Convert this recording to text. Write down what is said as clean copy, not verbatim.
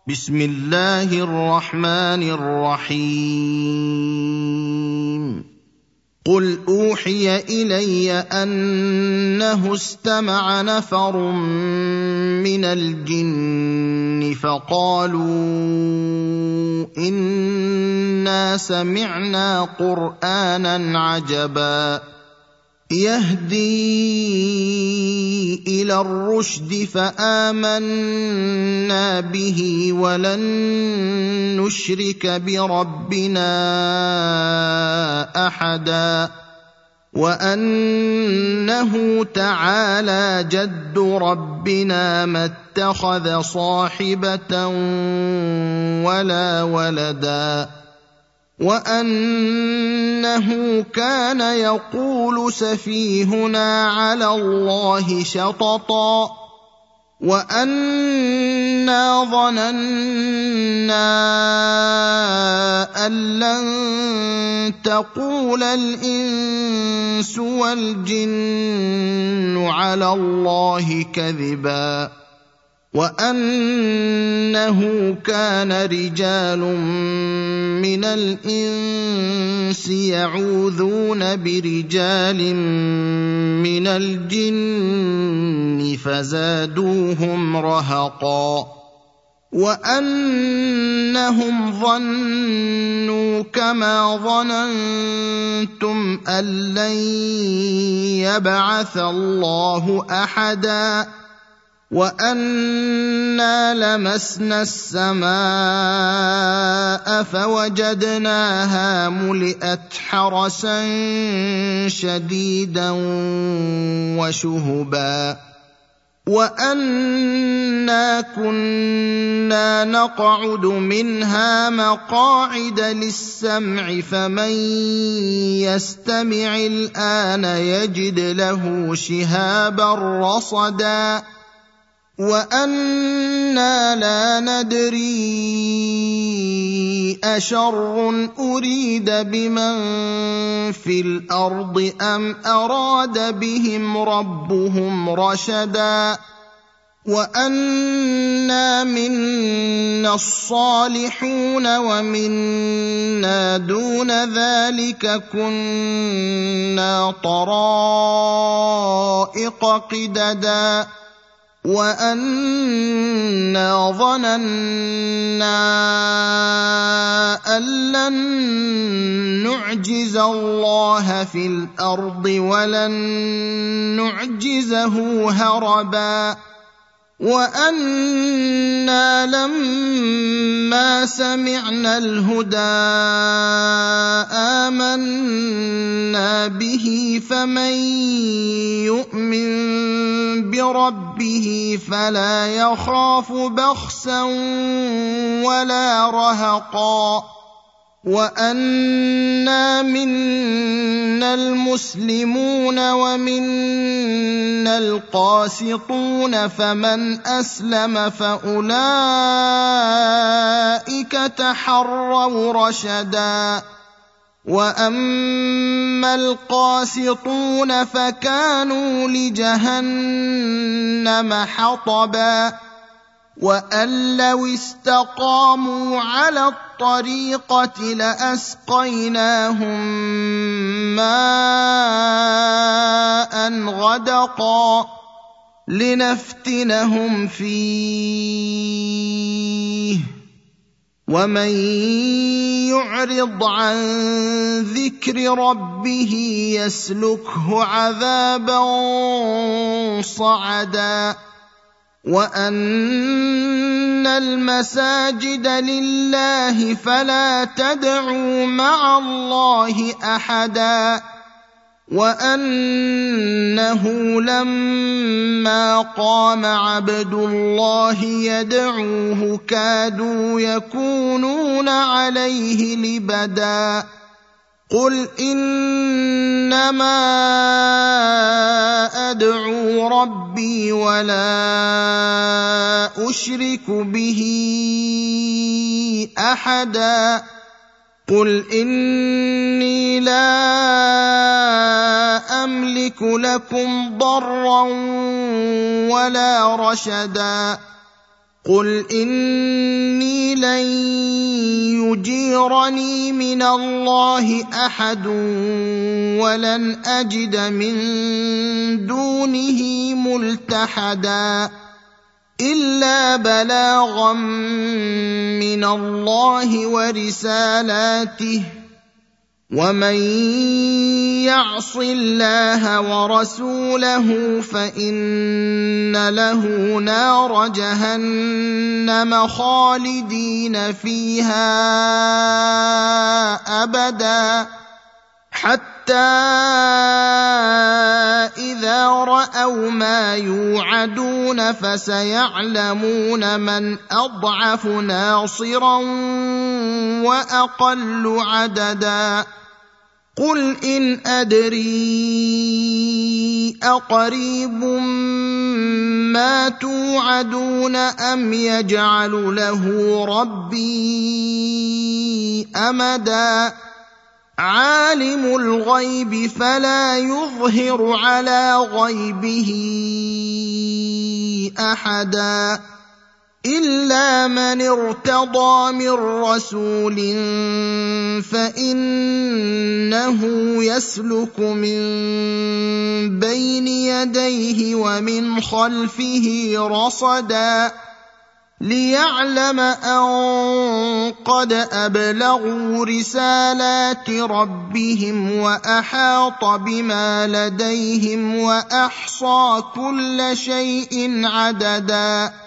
بسم الله الرحمن الرحيم. قل أوحي إلي أنه استمع نفر من الجن فقالوا إنا سمعنا قرآنا عجبا يهدي إلى الرشد فآمنا به ولن نشرك بربنا أحدا وأنه تعالى جد ربنا ما اتخذ صاحبة ولا ولدا وأنه كان يقول سفيهنا على الله شططا وأنا ظننا أن لن تقول الإنس والجن على الله كذبا وأنه كان رجال من الإنس يعوذون برجال من الجن فزادوهم رهقا وأنهم ظنوا كما ظننتم أن لن يبعث الله أحدا وأنا لمسنا السماء فوجدناها ملئت حرسا شديدا وشهبا وأنا كنا نقعد منها مقاعد للسمع فمن يستمع الآن يجد له شهابا رصدا وأنا لا ندري أشر أريد بمن في الأرض أم أراد بهم ربهم رشدا وأنا منا الصالحون ومنا دون ذلك كنا طرائق قددا وأنا ظننا أن لن نعجز الله في الأرض ولن نعجزه هربا وأنا لما سمعنا الهدى آمنا به فمن يؤمن بربه فلا يخاف بخسا ولا رهقا وأنا منا المسلمون ومنا القاسطون فمن أسلم فأولئك تحروا رشدا وأما القاسطون فكانوا لجهنم حطبا وأن لو استقاموا على الطريقة لأسقيناهم ماء غدقا لنفتنهم فيه ومن يعرض عن ذكر ربه يسلكه عذابا صعدا وأن المساجد لله فلا تدعوا مع الله أحدا وأنه لما قام عبد الله يدعوه كادوا يكونون عليه لبدا قل إنما أدعو ربي ولا أشرك به أحدا قل إني لا أملك لكم ضرا ولا رشدا قل إني لن يجيرني من الله أحد ولن أجد من دونه ملتحدا إلا بلاغا من الله ورسالاته ومن يعص الله ورسوله فإن له نار جهنم خالدين فيها أبدا حتى إذا رأوا ما يوعدون فسيعلمون من أضعف ناصرا وأقل عددا قل إن أدري أقريب ما توعدون أم يجعل له ربي أمدا عالم الغيب فلا يظهر على غيبه أحدا إلا من ارتضى من رسول فإنه يسلك من بين يديه ومن خلفه رصدا ليعلم أن قد أبلغوا رسالات ربهم وأحاط بما لديهم وأحصى كل شيء عددا